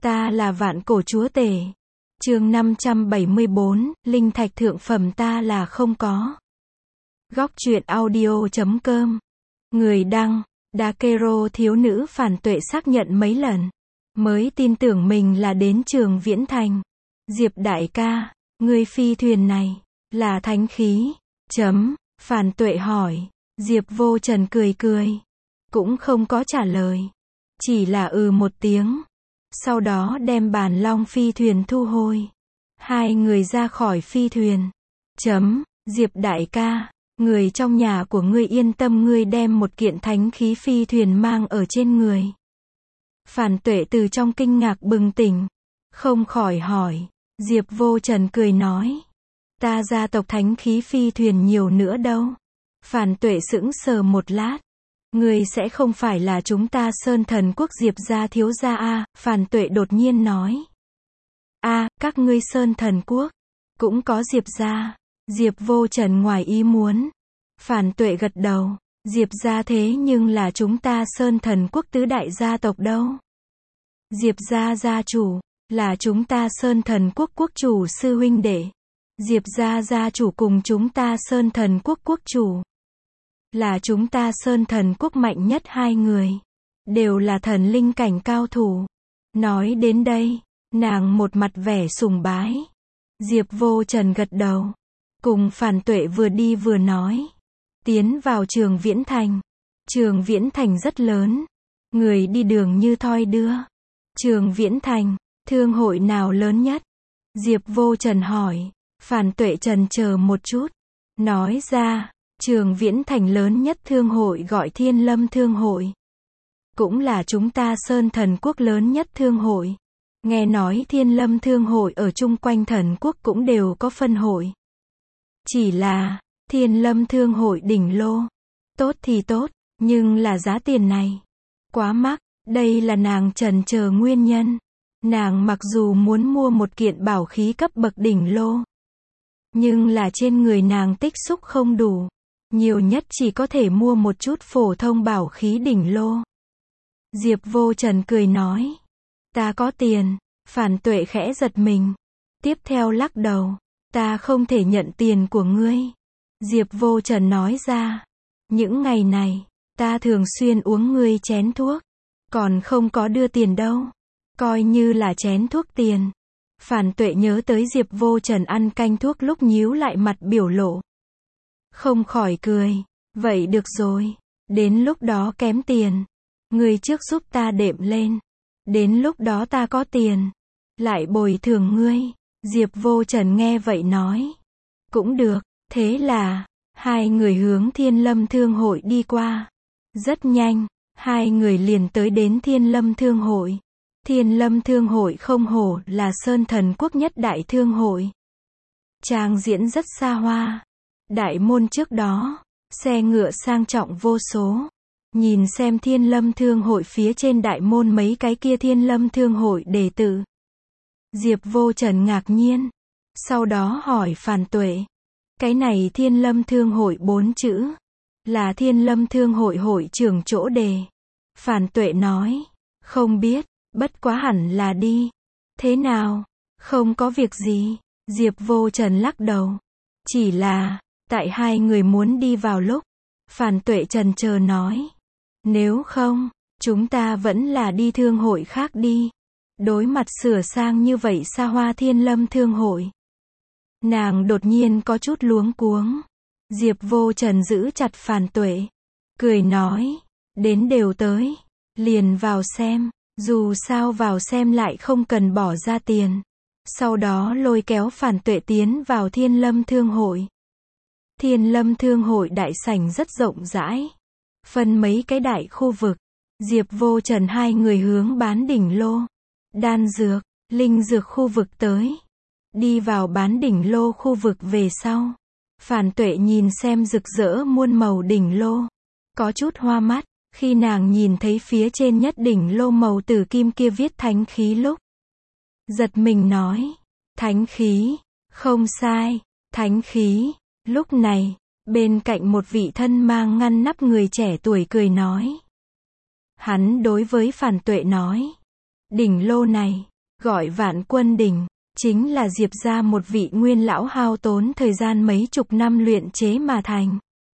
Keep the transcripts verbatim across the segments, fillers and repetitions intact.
Ta là vạn cổ chúa tể. Chương năm trăm bảy mươi bốn, linh thạch thượng phẩm ta là không có. Góc truyện audio chấm com. Người đăng, Dakero thiếu nữ phản tuệ xác nhận mấy lần, mới tin tưởng mình là đến Trường Viễn Thành. Diệp đại ca, người phi thuyền này, là thánh khí, chấm, phản tuệ hỏi. Diệp vô trần cười cười, cũng không có trả lời, chỉ là ừ một tiếng. Sau đó đem bản long phi thuyền thu hồi. Hai người ra khỏi phi thuyền. Chấm, Diệp đại ca, người trong nhà của ngươi yên tâm, ngươi đem một kiện thánh khí phi thuyền mang ở trên người. Phản tuệ từ trong kinh ngạc bừng tỉnh, không khỏi hỏi. Diệp vô trần cười nói, ta gia tộc thánh khí phi thuyền nhiều nữa đâu. Phản tuệ sững sờ một lát. Ngươi sẽ không phải là chúng ta Sơn Thần Quốc Diệp gia thiếu gia a? Phản tuệ đột nhiên nói. A, các ngươi Sơn Thần Quốc cũng có Diệp gia? Diệp vô trần ngoài ý muốn. Phản tuệ gật đầu. Diệp gia thế nhưng là chúng ta Sơn Thần Quốc tứ đại gia tộc đâu. Diệp gia gia chủ là chúng ta Sơn Thần Quốc quốc chủ sư huynh đệ. Diệp gia gia chủ cùng chúng ta Sơn Thần Quốc quốc chủ là chúng ta Sơn Thần Quốc mạnh nhất hai người, đều là thần linh cảnh cao thủ. Nói đến đây, nàng một mặt vẻ sùng bái. Diệp vô trần gật đầu, cùng phản tuệ vừa đi vừa nói. Tiến vào Trường Viễn Thành. Trường Viễn Thành rất lớn, người đi đường như thoi đưa. Trường Viễn Thành, thương hội nào lớn nhất? Diệp vô trần hỏi. Phản tuệ trần chờ một chút, nói ra, Trường Viễn Thành lớn nhất thương hội gọi Thiên Lâm Thương hội. Cũng là chúng ta Sơn Thần Quốc lớn nhất thương hội. Nghe nói Thiên Lâm Thương hội ở chung quanh thần quốc cũng đều có phân hội. Chỉ là, Thiên Lâm Thương hội đỉnh lô. Tốt thì tốt, nhưng là giá tiền này quá mắc. Đây là nàng trần chờ nguyên nhân. Nàng mặc dù muốn mua một kiện bảo khí cấp bậc đỉnh lô, nhưng là trên người nàng tích xúc không đủ. Nhiều nhất chỉ có thể mua một chút phổ thông bảo khí đỉnh lô. Diệp vô trần cười nói. Ta có tiền. Phản tuệ khẽ giật mình. Tiếp theo lắc đầu. Ta không thể nhận tiền của ngươi. Diệp vô trần nói ra. Những ngày này, ta thường xuyên uống ngươi chén thuốc. Còn không có đưa tiền đâu. Coi như là chén thuốc tiền. Phản tuệ nhớ tới Diệp vô trần ăn canh thuốc lúc nhíu lại mặt biểu lộ. Không khỏi cười. Vậy được rồi. Đến lúc đó kém tiền, người trước giúp ta đệm lên. Đến lúc đó ta có tiền, lại bồi thường ngươi. Diệp vô trần nghe vậy nói. Cũng được. Thế là, hai người hướng Thiên Lâm Thương hội đi qua. Rất nhanh, hai người liền tới đến Thiên Lâm Thương hội. Thiên Lâm Thương hội không hổ là Sơn Thần Quốc nhất đại thương hội. Trang diễn rất xa hoa. Đại môn trước đó, xe ngựa sang trọng vô số. Nhìn xem Thiên Lâm Thương hội phía trên đại môn mấy cái kia Thiên Lâm Thương hội đệ tử. Diệp vô trần ngạc nhiên. Sau đó hỏi phản tuệ. Cái này Thiên Lâm Thương hội bốn chữ, là Thiên Lâm Thương hội hội trưởng chỗ đề. Phản tuệ nói. Không biết, bất quá hẳn là đi. Thế nào? Không có việc gì. Diệp vô trần lắc đầu. Chỉ là, tại hai người muốn đi vào lúc, phản tuệ trần chờ nói. Nếu không, chúng ta vẫn là đi thương hội khác đi. Đối mặt sửa sang như vậy xa hoa Thiên Lâm Thương hội, nàng đột nhiên có chút luống cuống. Diệp vô trần giữ chặt phản tuệ, cười nói. Đến đều tới, liền vào xem. Dù sao vào xem lại không cần bỏ ra tiền. Sau đó lôi kéo phản tuệ tiến vào Thiên Lâm Thương hội. Thiên Lâm Thương hội đại sảnh rất rộng rãi, phân mấy cái đại khu vực. Diệp vô trần hai người hướng bán đỉnh lô, đan dược, linh dược khu vực tới. Đi vào bán đỉnh lô khu vực về sau, phản tuệ nhìn xem rực rỡ muôn màu đỉnh lô, có chút hoa mắt. Khi nàng nhìn thấy phía trên nhất đỉnh lô màu tử kim kia viết thánh khí lúc, giật mình nói. Thánh khí, không sai, thánh khí. Lúc này, bên cạnh một vị thân mang ngăn nắp người trẻ tuổi cười nói. Hắn đối với phản tuệ nói. Đỉnh lô này, gọi Vạn Quân Đỉnh, chính là Diệp gia một vị nguyên lão hao tốn thời gian mấy chục năm luyện chế mà thành.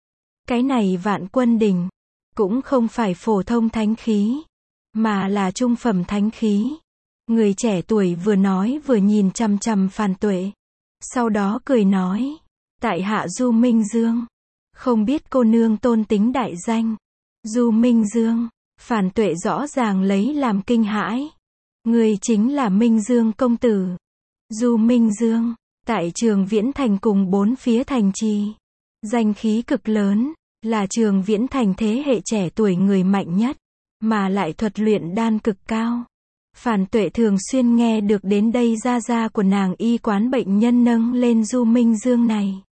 Cái này Vạn Quân Đỉnh, cũng không phải phổ thông thánh khí, mà là trung phẩm thánh khí. Người trẻ tuổi vừa nói vừa nhìn chằm chằm Phàn Tuệ. Sau đó cười nói, tại hạ Du Minh Dương. Không biết cô nương tôn tính đại danh. Du Minh Dương, Phàn Tuệ rõ ràng lấy làm kinh hãi. Người chính là Minh Dương công tử. Du Minh Dương, tại Trường Viễn Thành cùng bốn phía thành trì, danh khí cực lớn, là Trường Viễn Thành thế hệ trẻ tuổi người mạnh nhất, mà lại thuật luyện đan cực cao. Phàn Tuệ thường xuyên nghe được đến đây gia gia của nàng y quán bệnh nhân nâng lên Du Minh Dương này.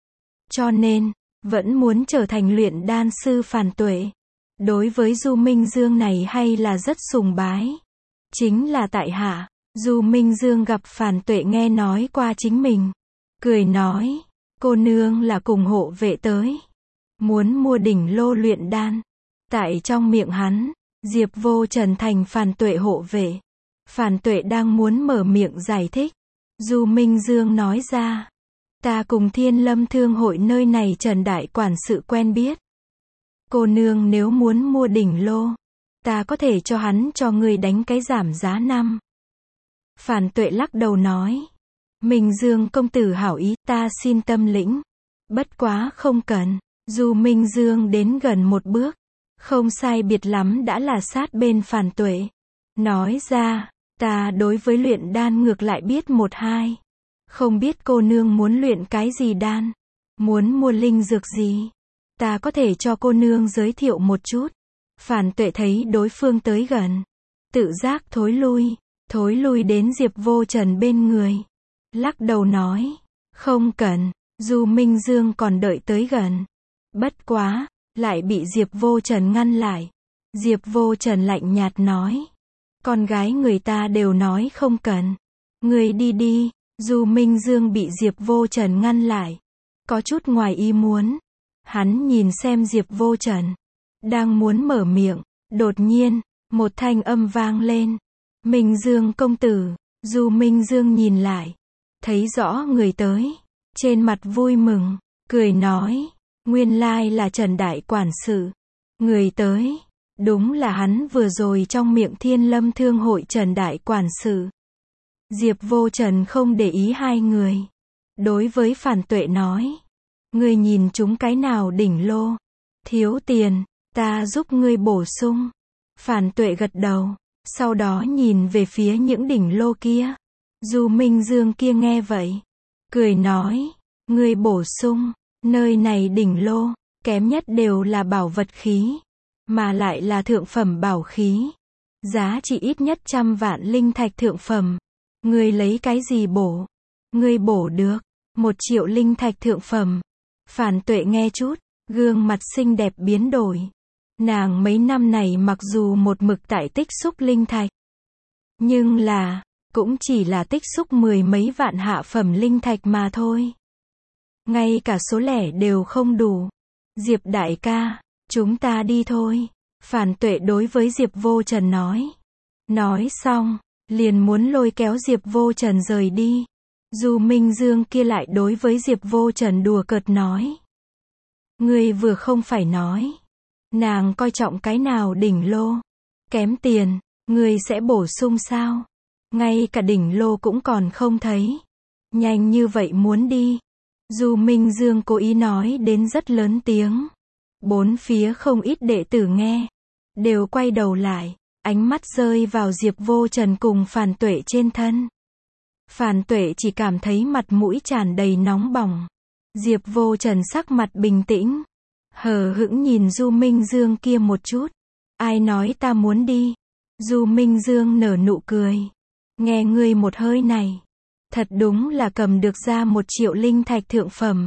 Cho nên, vẫn muốn trở thành luyện đan sư. Phàn Tuệ đối với Du Minh Dương này hay là rất sùng bái. Chính là tại hạ. Du Minh Dương gặp Phàn Tuệ nghe nói qua chính mình, cười nói, cô nương là cùng hộ vệ tới, muốn mua đỉnh lô luyện đan. Tại trong miệng hắn, Diệp Vô Trần thành Phàn Tuệ hộ vệ. Phàn Tuệ đang muốn mở miệng giải thích, Du Minh Dương nói ra, ta cùng Thiên Lâm Thương hội nơi này Trần đại quản sự quen biết. Cô nương nếu muốn mua đỉnh lô, ta có thể cho hắn cho người đánh cái giảm giá năm. Phàn Tuệ lắc đầu nói, Minh Dương công tử hảo ý, ta xin tâm lĩnh. Bất quá không cần. Du Minh Dương đến gần một bước, không sai biệt lắm đã là sát bên Phàn Tuệ. Nói ra, ta đối với luyện đan ngược lại biết một hai. Không biết cô nương muốn luyện cái gì đan, muốn mua linh dược gì, ta có thể cho cô nương giới thiệu một chút. Phàn Tuệ thấy đối phương tới gần, tự giác thối lui, thối lui đến Diệp Vô Trần bên người. Lắc đầu nói, không cần. Du Minh Dương còn đợi tới gần. Bất quá, lại bị Diệp Vô Trần ngăn lại. Diệp Vô Trần lạnh nhạt nói, con gái người ta đều nói không cần. Người đi đi. Du Minh Dương bị Diệp Vô Trần ngăn lại, có chút ngoài ý muốn. Hắn nhìn xem Diệp Vô Trần, đang muốn mở miệng, đột nhiên, một thanh âm vang lên. Minh Dương công tử. Du Minh Dương nhìn lại, thấy rõ người tới, trên mặt vui mừng, cười nói, nguyên lai là Trần đại quản sự. Người tới, đúng là hắn vừa rồi trong miệng Thiên Lâm Thương hội Trần đại quản sự. Diệp Vô Trần không để ý hai người. Đối với Phàn Tuệ nói, ngươi nhìn chúng cái nào đỉnh lô? Thiếu tiền, ta giúp ngươi bổ sung. Phàn Tuệ gật đầu, sau đó nhìn về phía những đỉnh lô kia. Du Minh Dương kia nghe vậy, cười nói, ngươi bổ sung, nơi này đỉnh lô, kém nhất đều là bảo vật khí, mà lại là thượng phẩm bảo khí. Giá trị ít nhất trăm vạn linh thạch thượng phẩm. Ngươi lấy cái gì bổ? Ngươi bổ được một triệu linh thạch thượng phẩm. Phàn Tuệ nghe chút, gương mặt xinh đẹp biến đổi. Nàng mấy năm này mặc dù một mực tại tích xúc linh thạch, nhưng là, cũng chỉ là tích xúc mười mấy vạn hạ phẩm linh thạch mà thôi. Ngay cả số lẻ đều không đủ. Diệp đại ca, chúng ta đi thôi. Phàn Tuệ đối với Diệp Vô Trần nói. Nói xong, liền muốn lôi kéo Diệp Vô Trần rời đi. Du Minh Dương kia lại đối với Diệp Vô Trần đùa cợt nói. Ngươi vừa không phải nói, nàng coi trọng cái nào đỉnh lô, kém tiền, ngươi sẽ bổ sung sao? Ngay cả đỉnh lô cũng còn không thấy. Nhanh như vậy muốn đi. Du Minh Dương cố ý nói đến rất lớn tiếng. Bốn phía không ít đệ tử nghe, đều quay đầu lại, ánh mắt rơi vào Diệp Vô Trần cùng Phàn Tuệ trên thân. Phàn Tuệ chỉ cảm thấy mặt mũi tràn đầy nóng bỏng. Diệp Vô Trần sắc mặt bình tĩnh, hờ hững nhìn Du Minh Dương kia một chút. Ai nói ta muốn đi? Du Minh Dương nở nụ cười. Nghe ngươi một hơi này, thật đúng là cầm được ra một triệu linh thạch thượng phẩm.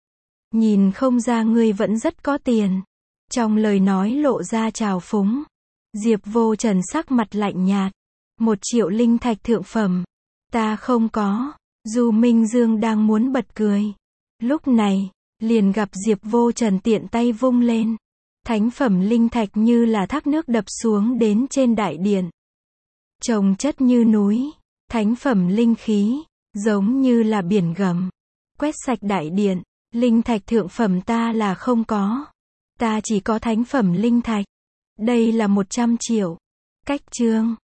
Nhìn không ra ngươi vẫn rất có tiền. Trong lời nói lộ ra trào phúng. Diệp Vô Trần sắc mặt lạnh nhạt. Một triệu linh thạch thượng phẩm. Ta không có. Du Minh Dương đang muốn bật cười. Lúc này, liền gặp Diệp Vô Trần tiện tay vung lên. Thánh phẩm linh thạch như là thác nước đập xuống đến trên đại điện. Chồng chất như núi. Thánh phẩm linh khí, giống như là biển gầm. Quét sạch đại điện, linh thạch thượng phẩm ta là không có. Ta chỉ có thánh phẩm linh thạch. Đây là một trăm triệu. Cách chương.